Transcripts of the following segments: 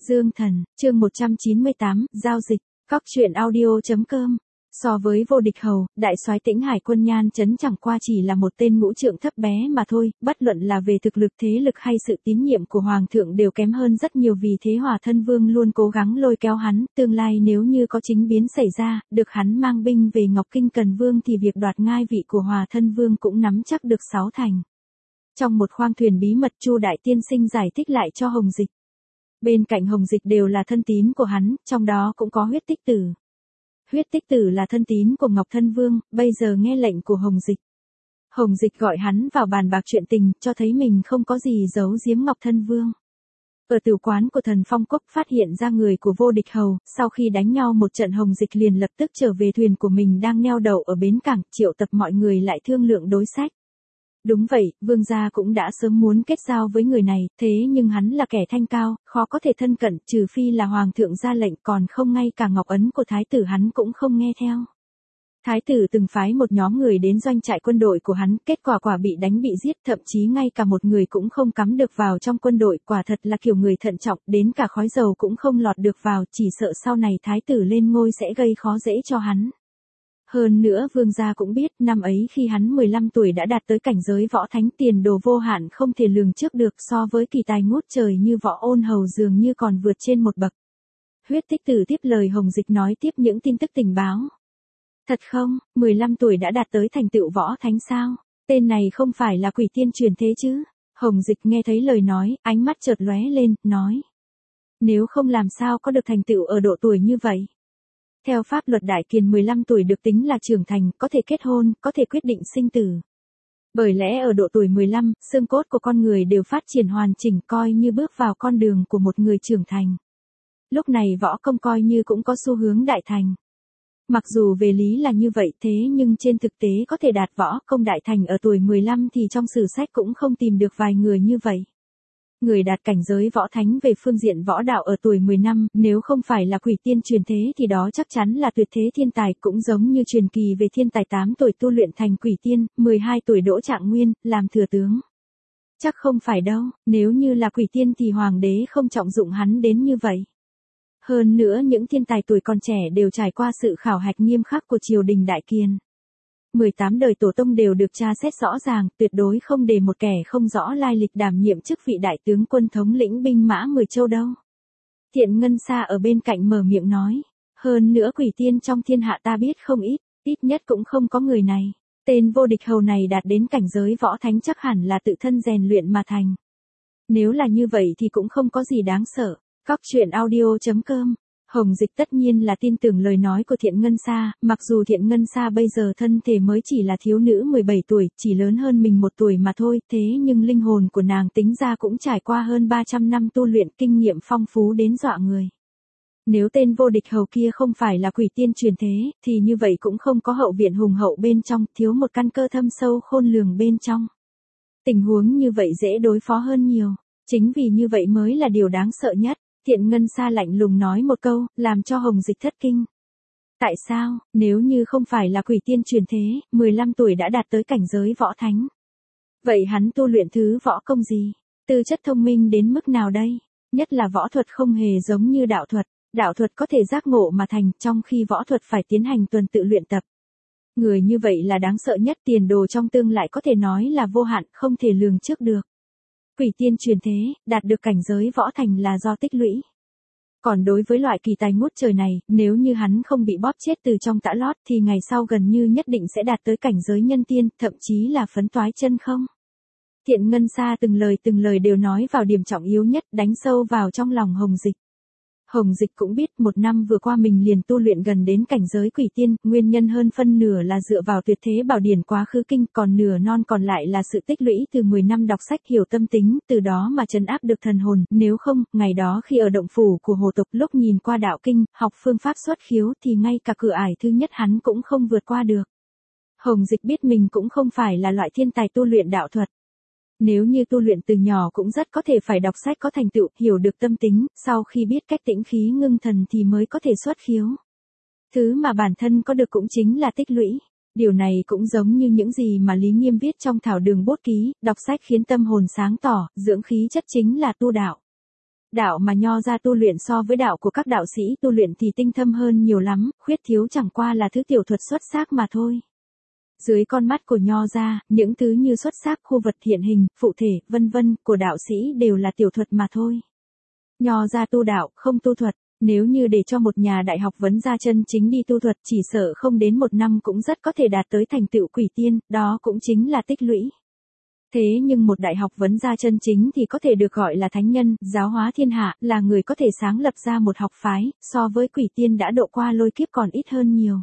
Dương Thần, chương 198, giao dịch, Cóc truyện audio.com. So với vô địch hầu, đại soái Tĩnh Hải quân Nhan Chấn chẳng qua chỉ là một tên ngũ trượng thấp bé mà thôi, bất luận là về thực lực thế lực hay sự tín nhiệm của Hoàng thượng đều kém hơn rất nhiều, vì thế Hòa Thân Vương luôn cố gắng lôi kéo hắn, tương lai nếu như có chính biến xảy ra, được hắn mang binh về Ngọc Kinh Cần Vương thì việc đoạt ngai vị của Hòa Thân Vương cũng nắm chắc được 6 thành. Trong một khoang thuyền bí mật, Chu Đại Tiên Sinh giải thích lại cho Hồng Dịch. Bên cạnh Hồng Dịch đều là thân tín của hắn, trong đó cũng có Huyết Tích Tử. Huyết Tích Tử là thân tín của Ngọc Thân Vương, bây giờ nghe lệnh của Hồng Dịch. Hồng Dịch gọi hắn vào bàn bạc chuyện tình, cho thấy mình không có gì giấu giếm Ngọc Thân Vương. Ở tử quán của Thần Phong Cốc phát hiện ra người của vô địch hầu, sau khi đánh nhau một trận Hồng Dịch liền lập tức trở về thuyền của mình đang neo đậu ở bến cảng, triệu tập mọi người lại thương lượng đối sách. Đúng vậy, vương gia cũng đã sớm muốn kết giao với người này, thế nhưng hắn là kẻ thanh cao, khó có thể thân cận, trừ phi là hoàng thượng ra lệnh, còn không ngay cả ngọc ấn của thái tử hắn cũng không nghe theo. Thái tử từng phái một nhóm người đến doanh trại quân đội của hắn, kết quả bị đánh bị giết, thậm chí ngay cả một người cũng không cắm được vào trong quân đội, quả thật là kiểu người thận trọng, đến cả khói dầu cũng không lọt được vào, chỉ sợ sau này thái tử lên ngôi sẽ gây khó dễ cho hắn. Hơn nữa vương gia cũng biết, năm ấy khi hắn 15 tuổi đã đạt tới cảnh giới võ thánh, tiền đồ vô hạn không thể lường trước được, so với kỳ tài ngút trời như Võ Ôn Hầu dường như còn vượt trên một bậc. Huyết Tích Tử tiếp lời Hồng Dịch nói tiếp những tin tức tình báo. Thật không, 15 tuổi đã đạt tới thành tựu võ thánh sao? Tên này không phải là quỷ tiên truyền thế chứ? Hồng Dịch nghe thấy lời nói, ánh mắt chợt lóe lên, nói. Nếu không làm sao có được thành tựu ở độ tuổi như vậy? Theo pháp luật Đại Kiền 15 tuổi được tính là trưởng thành, có thể kết hôn, có thể quyết định sinh tử. Bởi lẽ ở độ tuổi 15, xương cốt của con người đều phát triển hoàn chỉnh, coi như bước vào con đường của một người trưởng thành. Lúc này võ công coi như cũng có xu hướng đại thành. Mặc dù về lý là như vậy, thế nhưng trên thực tế có thể đạt võ công đại thành ở tuổi 15 thì trong sử sách cũng không tìm được vài người như vậy. Người đạt cảnh giới võ thánh về phương diện võ đạo ở tuổi 10 năm, nếu không phải là quỷ tiên truyền thế thì đó chắc chắn là tuyệt thế thiên tài, cũng giống như truyền kỳ về thiên tài 8 tuổi tu luyện thành quỷ tiên, 12 tuổi đỗ trạng nguyên, làm thừa tướng. Chắc không phải đâu, nếu như là quỷ tiên thì hoàng đế không trọng dụng hắn đến như vậy. Hơn nữa những thiên tài tuổi còn trẻ đều trải qua sự khảo hạch nghiêm khắc của triều đình Đại Kiền. 18 đời tổ tông đều được tra xét rõ ràng, tuyệt đối không để một kẻ không rõ lai lịch đảm nhiệm chức vị đại tướng quân thống lĩnh binh mã 10 châu đâu. Thiện Ngân Sa ở bên cạnh mở miệng nói. Hơn nữa quỷ tiên trong thiên hạ ta biết không ít, ít nhất cũng không có người này. Tên vô địch hầu này đạt đến cảnh giới võ thánh chắc hẳn là tự thân rèn luyện mà thành. Nếu là như vậy thì cũng không có gì đáng sợ. Cóc truyện audio.com. Hồng Dịch tất nhiên là tin tưởng lời nói của Thiện Ngân Sa, mặc dù Thiện Ngân Sa bây giờ thân thể mới chỉ là thiếu nữ 17 tuổi, chỉ lớn hơn mình 1 tuổi mà thôi, thế nhưng linh hồn của nàng tính ra cũng trải qua hơn 300 năm tu luyện, kinh nghiệm phong phú đến dọa người. Nếu tên vô địch hầu kia không phải là quỷ tiên truyền thế, thì như vậy cũng không có hậu viện hùng hậu bên trong, thiếu một căn cơ thâm sâu khôn lường bên trong. Tình huống như vậy dễ đối phó hơn nhiều, chính vì như vậy mới là điều đáng sợ nhất. Thiện Ngân Sa lạnh lùng nói một câu, làm cho Hồng Dịch thất kinh. Tại sao, nếu như không phải là quỷ tiên truyền thế, 15 tuổi đã đạt tới cảnh giới võ thánh? Vậy hắn tu luyện thứ võ công gì? Tư chất thông minh đến mức nào đây? Nhất là võ thuật không hề giống như đạo thuật có thể giác ngộ mà thành, trong khi võ thuật phải tiến hành tuần tự luyện tập. Người như vậy là đáng sợ nhất, tiền đồ trong tương lại có thể nói là vô hạn, không thể lường trước được. Quỷ tiên truyền thế, đạt được cảnh giới võ thành là do tích lũy. Còn đối với loại kỳ tài ngút trời này, nếu như hắn không bị bóp chết từ trong tã lót thì ngày sau gần như nhất định sẽ đạt tới cảnh giới nhân tiên, thậm chí là phấn toái chân không. Thiện Ngân Sa từng lời đều nói vào điểm trọng yếu nhất, đánh sâu vào trong lòng Hồng Dịch. Hồng Dịch cũng biết một năm vừa qua mình liền tu luyện gần đến cảnh giới quỷ tiên, nguyên nhân hơn phân nửa là dựa vào tuyệt thế bảo điển quá khứ kinh, còn nửa non còn lại là sự tích lũy từ 10 năm đọc sách hiểu tâm tính, từ đó mà trấn áp được thần hồn, nếu không, ngày đó khi ở động phủ của hồ tộc lúc nhìn qua đạo kinh, học phương pháp xuất khiếu thì ngay cả cửa ải thứ nhất hắn cũng không vượt qua được. Hồng Dịch biết mình cũng không phải là loại thiên tài tu luyện đạo thuật. Nếu như tu luyện từ nhỏ cũng rất có thể phải đọc sách có thành tựu, hiểu được tâm tính, sau khi biết cách tĩnh khí ngưng thần thì mới có thể xuất khiếu. Thứ mà bản thân có được cũng chính là tích lũy. Điều này cũng giống như những gì mà Lý Nghiêm viết trong Thảo Đường Bút Ký, đọc sách khiến tâm hồn sáng tỏ, dưỡng khí chất chính là tu đạo. Đạo mà nho ra tu luyện so với đạo của các đạo sĩ tu luyện thì tinh thâm hơn nhiều lắm, khuyết thiếu chẳng qua là thứ tiểu thuật xuất sắc mà thôi. Dưới con mắt của nho ra, những thứ như xuất sắc khu vật hiện hình, phụ thể, vân vân, của đạo sĩ đều là tiểu thuật mà thôi. Nho ra tu đạo, không tu thuật. Nếu như để cho một nhà đại học vấn gia chân chính đi tu thuật chỉ sợ không đến 1 năm cũng rất có thể đạt tới thành tựu quỷ tiên, đó cũng chính là tích lũy. Thế nhưng một đại học vấn gia chân chính thì có thể được gọi là thánh nhân, giáo hóa thiên hạ, là người có thể sáng lập ra một học phái, so với quỷ tiên đã độ qua lôi kiếp còn ít hơn nhiều.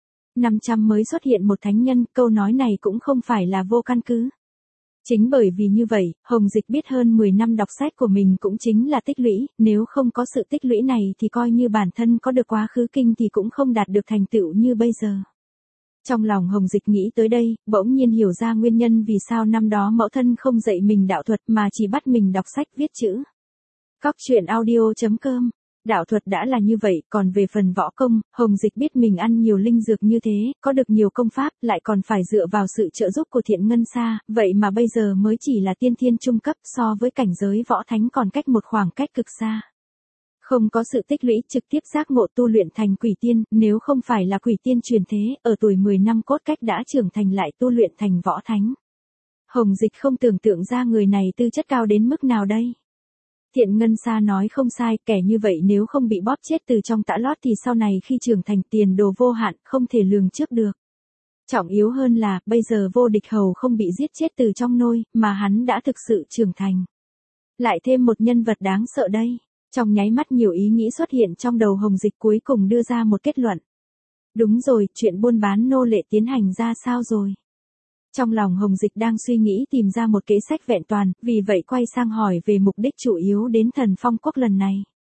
500 mới xuất hiện một thánh nhân, câu nói này cũng không phải là vô căn cứ. Chính bởi vì như vậy, Hồng Dịch biết hơn 10 năm đọc sách của mình cũng chính là tích lũy, nếu không có sự tích lũy này thì coi như bản thân có được quá khứ kinh thì cũng không đạt được thành tựu như bây giờ. Trong lòng Hồng Dịch nghĩ tới đây, bỗng nhiên hiểu ra nguyên nhân vì sao năm đó mẫu thân không dạy mình đạo thuật mà chỉ bắt mình đọc sách viết chữ. Cóc truyện audio.com. Đạo thuật đã là như vậy, còn về phần võ công, Hồng Dịch biết mình ăn nhiều linh dược như thế, có được nhiều công pháp, lại còn phải dựa vào sự trợ giúp của Thiện Ngân Sa, vậy mà bây giờ mới chỉ là tiên thiên trung cấp so với cảnh giới võ thánh còn cách một khoảng cách cực xa. Không có sự tích lũy trực tiếp giác ngộ tu luyện thành quỷ tiên, nếu không phải là quỷ tiên truyền thế, ở tuổi 10 năm cốt cách đã trưởng thành lại tu luyện thành võ thánh. Hồng Dịch không tưởng tượng ra người này tư chất cao đến mức nào đây. Thiện Ngân Sa nói không sai, kẻ như vậy nếu không bị bóp chết từ trong tã lót thì sau này khi trưởng thành tiền đồ vô hạn, không thể lường trước được. Trọng yếu hơn là, bây giờ Vô Địch Hầu không bị giết chết từ trong nôi, mà hắn đã thực sự trưởng thành. Lại thêm một nhân vật đáng sợ đây. Trong nháy mắt nhiều ý nghĩ xuất hiện trong đầu Hồng Dịch cuối cùng đưa ra một kết luận. Đúng rồi, chuyện buôn bán nô lệ tiến hành ra sao rồi? Trong lòng Hồng Dịch đang suy nghĩ tìm ra một kế sách vẹn toàn, vì vậy quay sang hỏi về mục đích chủ yếu đến Thần Phong Quốc lần này.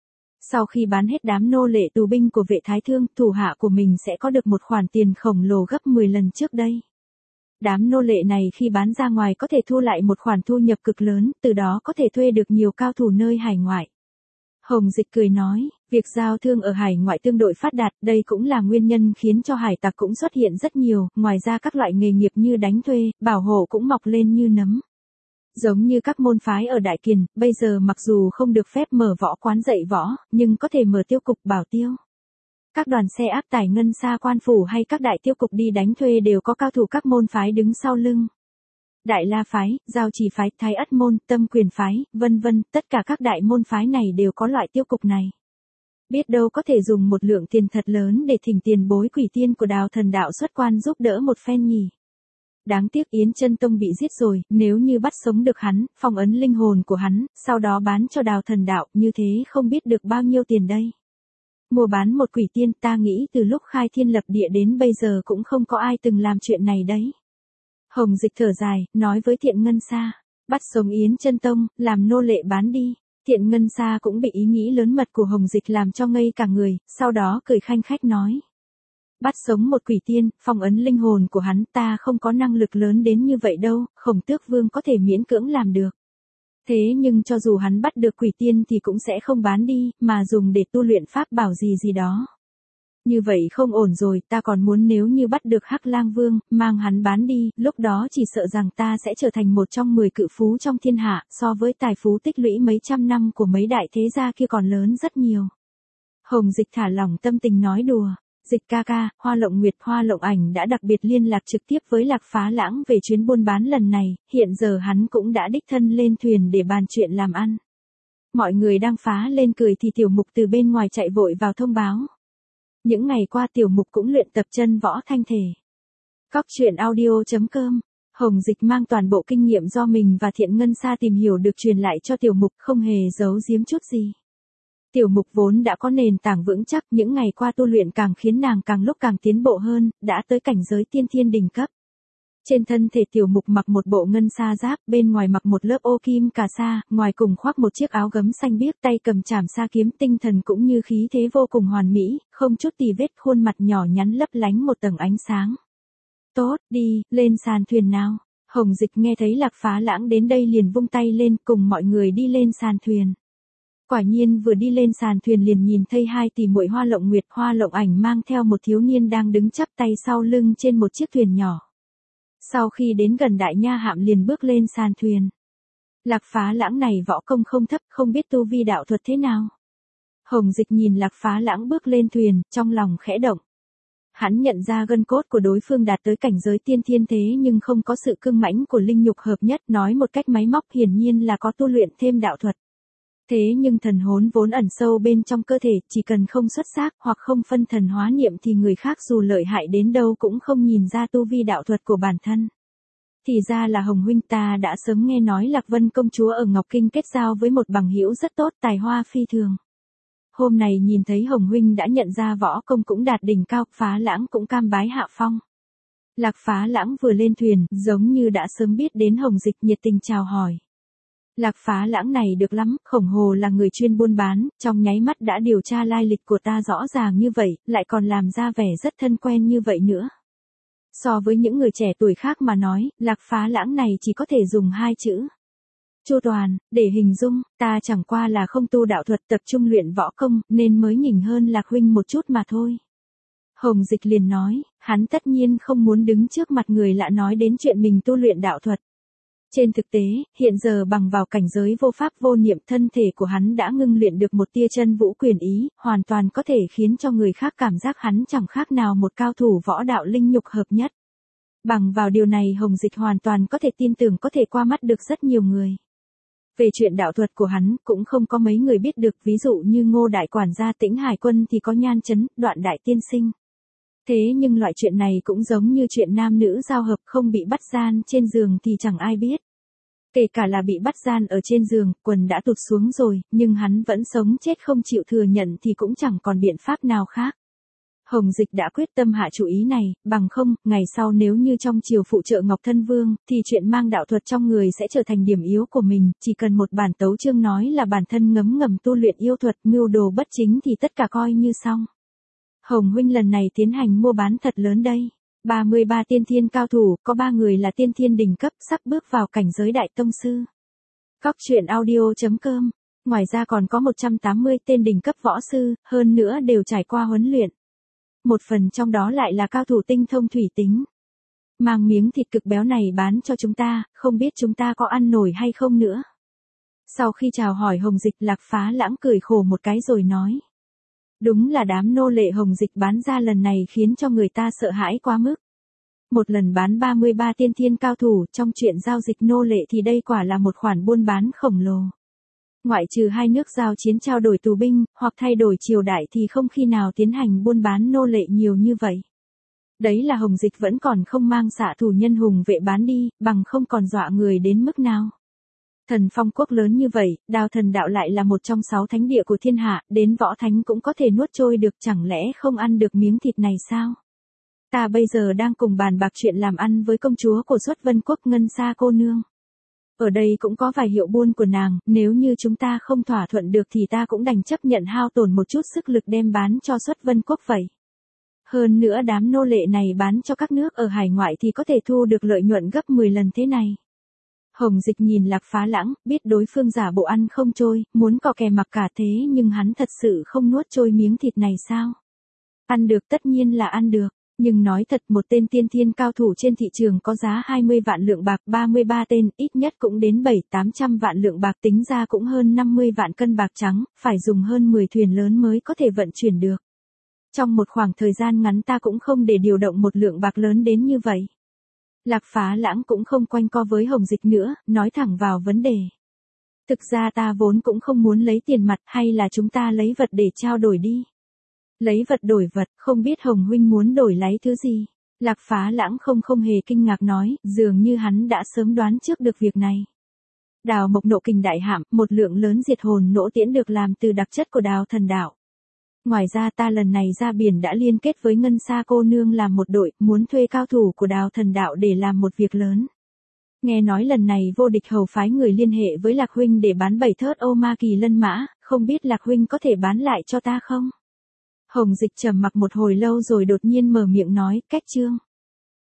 Sau khi bán hết đám nô lệ tù binh của Vệ Thái Thương, thủ hạ của mình sẽ có được một khoản tiền khổng lồ gấp 10 lần trước đây. Đám nô lệ này khi bán ra ngoài có thể thu lại một khoản thu nhập cực lớn, từ đó có thể thuê được nhiều cao thủ nơi hải ngoại. Hồng Dịch cười nói, việc giao thương ở hải ngoại tương đối phát đạt, đây cũng là nguyên nhân khiến cho hải tặc cũng xuất hiện rất nhiều, ngoài ra các loại nghề nghiệp như đánh thuê, bảo hộ cũng mọc lên như nấm. Giống như các môn phái ở Đại Kiền, bây giờ mặc dù không được phép mở võ quán dạy võ, nhưng có thể mở tiêu cục bảo tiêu. Các đoàn xe áp tải ngân xa quan phủ hay các đại tiêu cục đi đánh thuê đều có cao thủ các môn phái đứng sau lưng. Đại La phái, Giao Trì phái, Thái Ất môn, Tâm Quyền phái, vân vân, tất cả các đại môn phái này đều có loại tiêu cục này. Biết đâu có thể dùng một lượng tiền thật lớn để thỉnh tiền bối quỷ tiên của Đào Thần Đạo xuất quan giúp đỡ một phen nhỉ. Đáng tiếc Yến Chân Tông bị giết rồi, nếu như bắt sống được hắn, phong ấn linh hồn của hắn, sau đó bán cho Đào Thần Đạo, như thế không biết được bao nhiêu tiền đây. Mua bán một quỷ tiên, ta nghĩ từ lúc khai thiên lập địa đến bây giờ cũng không có ai từng làm chuyện này đấy. Hồng Dịch thở dài, nói với Thiện Ngân Sa, bắt sống Yến Chân Tông, làm nô lệ bán đi. Thiện Ngân Sa cũng bị ý nghĩ lớn mật của Hồng Dịch làm cho ngây cả người, sau đó cười khanh khách nói. Bắt sống một quỷ tiên, phong ấn linh hồn của hắn, ta không có năng lực lớn đến như vậy đâu, Khổng Tước Vương có thể miễn cưỡng làm được. Thế nhưng cho dù hắn bắt được quỷ tiên thì cũng sẽ không bán đi, mà dùng để tu luyện pháp bảo gì gì đó. Như vậy không ổn rồi, ta còn muốn nếu như bắt được Hắc Lang Vương, mang hắn bán đi, lúc đó chỉ sợ rằng ta sẽ trở thành một trong 10 cự phú trong thiên hạ, so với tài phú tích lũy mấy trăm năm của mấy đại thế gia kia còn lớn rất nhiều. Hồng Dịch thả lỏng tâm tình nói đùa, Dịch ca ca, Hoa Lộng Nguyệt Hoa Lộng Ảnh đã đặc biệt liên lạc trực tiếp với Lạc Phá Lãng về chuyến buôn bán lần này, hiện giờ hắn cũng đã đích thân lên thuyền để bàn chuyện làm ăn. Mọi người đang phá lên cười thì Tiểu Mục từ bên ngoài chạy vội vào thông báo. Những ngày qua Tiểu Mục cũng luyện tập chân võ thanh thể. Cóc truyện audio.com. Hồng Dịch mang toàn bộ kinh nghiệm do mình và Thiện Ngân Sa tìm hiểu được truyền lại cho Tiểu Mục, không hề giấu giếm chút gì. Tiểu Mục vốn đã có nền tảng vững chắc, những ngày qua tu luyện càng khiến nàng càng lúc càng tiến bộ hơn, đã tới cảnh giới tiên thiên đỉnh cấp. Trên thân thể Tiểu Mục mặc một bộ ngân sa giáp, bên ngoài mặc một lớp ô kim cà sa, ngoài cùng khoác một chiếc áo gấm xanh biếc, tay cầm trảm sa kiếm, tinh thần cũng như khí thế vô cùng hoàn mỹ, không chút tì vết, khuôn mặt nhỏ nhắn lấp lánh một tầng ánh sáng. Tốt, đi, lên sàn thuyền nào. Hồng Dịch nghe thấy Lạc Phá Lãng đến đây liền vung tay lên, cùng mọi người đi lên sàn thuyền. Quả nhiên vừa đi lên sàn thuyền liền nhìn thấy hai tỷ muội Hoa Lộng Nguyệt Hoa Lộng Ảnh mang theo một thiếu niên đang đứng chắp tay sau lưng trên một chiếc thuyền nhỏ. Sau khi đến gần đại nha hạm liền bước lên sàn thuyền. Lạc Phá Lãng này võ công không thấp, không biết tu vi đạo thuật thế nào. Hồng Dịch nhìn Lạc Phá Lãng bước lên thuyền, trong lòng khẽ động. Hắn nhận ra gân cốt của đối phương đạt tới cảnh giới tiên thiên thế nhưng không có sự cương mãnh của linh nhục hợp nhất, nói một cách máy móc hiển nhiên là có tu luyện thêm đạo thuật. Thế nhưng thần hồn vốn ẩn sâu bên trong cơ thể, chỉ cần không xuất xác hoặc không phân thần hóa niệm thì người khác dù lợi hại đến đâu cũng không nhìn ra tu vi đạo thuật của bản thân. Thì ra là Hồng huynh, ta đã sớm nghe nói Lạc Vân công chúa ở Ngọc Kinh kết giao với một bằng hữu rất tốt, tài hoa phi thường. Hôm này nhìn thấy Hồng huynh đã nhận ra võ công cũng đạt đỉnh cao, Phá Lãng cũng cam bái hạ phong. Lạc Phá Lãng vừa lên thuyền, giống như đã sớm biết đến Hồng Dịch, nhiệt tình chào hỏi. Lạc Phá Lãng này được lắm, khổng hồ là người chuyên buôn bán, trong nháy mắt đã điều tra lai lịch của ta rõ ràng như vậy, lại còn làm ra vẻ rất thân quen như vậy nữa. So với những người trẻ tuổi khác mà nói, Lạc Phá Lãng này chỉ có thể dùng hai chữ chu toàn để hình dung, ta chẳng qua là không tu đạo thuật, tập trung luyện võ công, nên mới nhỉnh hơn Lạc huynh một chút mà thôi. Hồng Dịch liền nói, hắn tất nhiên không muốn đứng trước mặt người lạ nói đến chuyện mình tu luyện đạo thuật. Trên thực tế, hiện giờ bằng vào cảnh giới vô pháp vô niệm, thân thể của hắn đã ngưng luyện được một tia chân vũ quyền ý, hoàn toàn có thể khiến cho người khác cảm giác hắn chẳng khác nào một cao thủ võ đạo linh nhục hợp nhất. Bằng vào điều này Hồng Dịch hoàn toàn có thể tin tưởng có thể qua mắt được rất nhiều người. Về chuyện đạo thuật của hắn cũng không có mấy người biết được, ví dụ như Ngô đại quản gia Tĩnh Hải Quân thì có Nhan Chấn, Đoạn đại tiên sinh. Thế nhưng loại chuyện này cũng giống như chuyện nam nữ giao hợp, không bị bắt gian trên giường thì chẳng ai biết. Kể cả là bị bắt gian ở trên giường, quần đã tụt xuống rồi, nhưng hắn vẫn sống chết không chịu thừa nhận thì cũng chẳng còn biện pháp nào khác. Hồng Dịch đã quyết tâm hạ chủ ý này, bằng không, ngày sau nếu như trong triều phụ trợ Ngọc Thân Vương, thì chuyện mang đạo thuật trong người sẽ trở thành điểm yếu của mình, chỉ cần một bản tấu chương nói là bản thân ngấm ngầm tu luyện yêu thuật, mưu đồ bất chính thì tất cả coi như xong. Hồng huynh lần này tiến hành mua bán thật lớn đây. 33 tiên thiên cao thủ, có 3 người là tiên thiên đỉnh cấp, sắp bước vào cảnh giới đại tông sư. Cóc truyện audio.com. Ngoài ra còn có 180 tên đỉnh cấp võ sư, hơn nữa đều trải qua huấn luyện. Một phần trong đó lại là cao thủ tinh thông thủy tính. Mang miếng thịt cực béo này bán cho chúng ta, không biết chúng ta có ăn nổi hay không nữa. Sau khi chào hỏi Hồng Dịch, Lạc Phá Lãng cười khổ một cái rồi nói. Đúng là đám nô lệ Hồng Dịch bán ra lần này khiến cho người ta sợ hãi quá mức. Một lần bán 33 tiên thiên cao thủ, trong chuyện giao dịch nô lệ thì đây quả là một khoản buôn bán khổng lồ. Ngoại trừ hai nước giao chiến trao đổi tù binh, hoặc thay đổi triều đại thì không khi nào tiến hành buôn bán nô lệ nhiều như vậy. Đấy là Hồng Dịch vẫn còn không mang xạ thủ nhân hùng vệ bán đi, bằng không còn dọa người đến mức nào. Thần phong quốc lớn như vậy, Đao Thần đạo lại là một trong 6 thánh địa của thiên hạ, đến võ thánh cũng có thể nuốt trôi được, chẳng lẽ không ăn được miếng thịt này sao? Ta bây giờ đang cùng bàn bạc chuyện làm ăn với công chúa của Xuất Vân quốc Ngân Sa cô nương. Ở đây cũng có vài hiệu buôn của nàng, nếu như chúng ta không thỏa thuận được thì ta cũng đành chấp nhận hao tổn một chút sức lực đem bán cho Xuất Vân quốc vậy. Hơn nữa đám nô lệ này bán cho các nước ở hải ngoại thì có thể thu được lợi nhuận gấp 10 lần thế này. Hồng Dịch nhìn Lạc Phá Lãng, biết đối phương giả bộ ăn không trôi, muốn cò kè mặc cả thế nhưng hắn thật sự không nuốt trôi miếng thịt này sao? Ăn được tất nhiên là ăn được, nhưng nói thật một tên tiên thiên cao thủ trên thị trường có giá 20 vạn lượng bạc, 33 tên, ít nhất cũng đến 700-800 vạn lượng bạc, tính ra cũng hơn 50 vạn cân bạc trắng, phải dùng hơn 10 thuyền lớn mới có thể vận chuyển được. Trong một khoảng thời gian ngắn ta cũng không để điều động một lượng bạc lớn đến như vậy. Lạc Phá Lãng cũng không quanh co với Hồng Dịch nữa, nói thẳng vào vấn đề. Thực ra ta vốn cũng không muốn lấy tiền mặt, hay là chúng ta lấy vật để trao đổi đi. Lấy vật đổi vật, không biết Hồng huynh muốn đổi lấy thứ gì. Lạc Phá Lãng không hề kinh ngạc nói, dường như hắn đã sớm đoán trước được việc này. Đào Mộc Nộ Kình đại hạm, một lượng lớn diệt hồn nỗ tiễn được làm từ đặc chất của Đào Thần đạo. Ngoài ra ta lần này ra biển đã liên kết với Ngân Sa cô nương làm một đội, muốn thuê cao thủ của Đào Thần đạo để làm một việc lớn. Nghe nói lần này Vô Địch hầu phái người liên hệ với Lạc huynh để bán 7 thớt ô ma kỳ lân mã, không biết Lạc huynh có thể bán lại cho ta không? Hồng Dịch trầm mặc một hồi lâu rồi đột nhiên mở miệng nói, cách chương.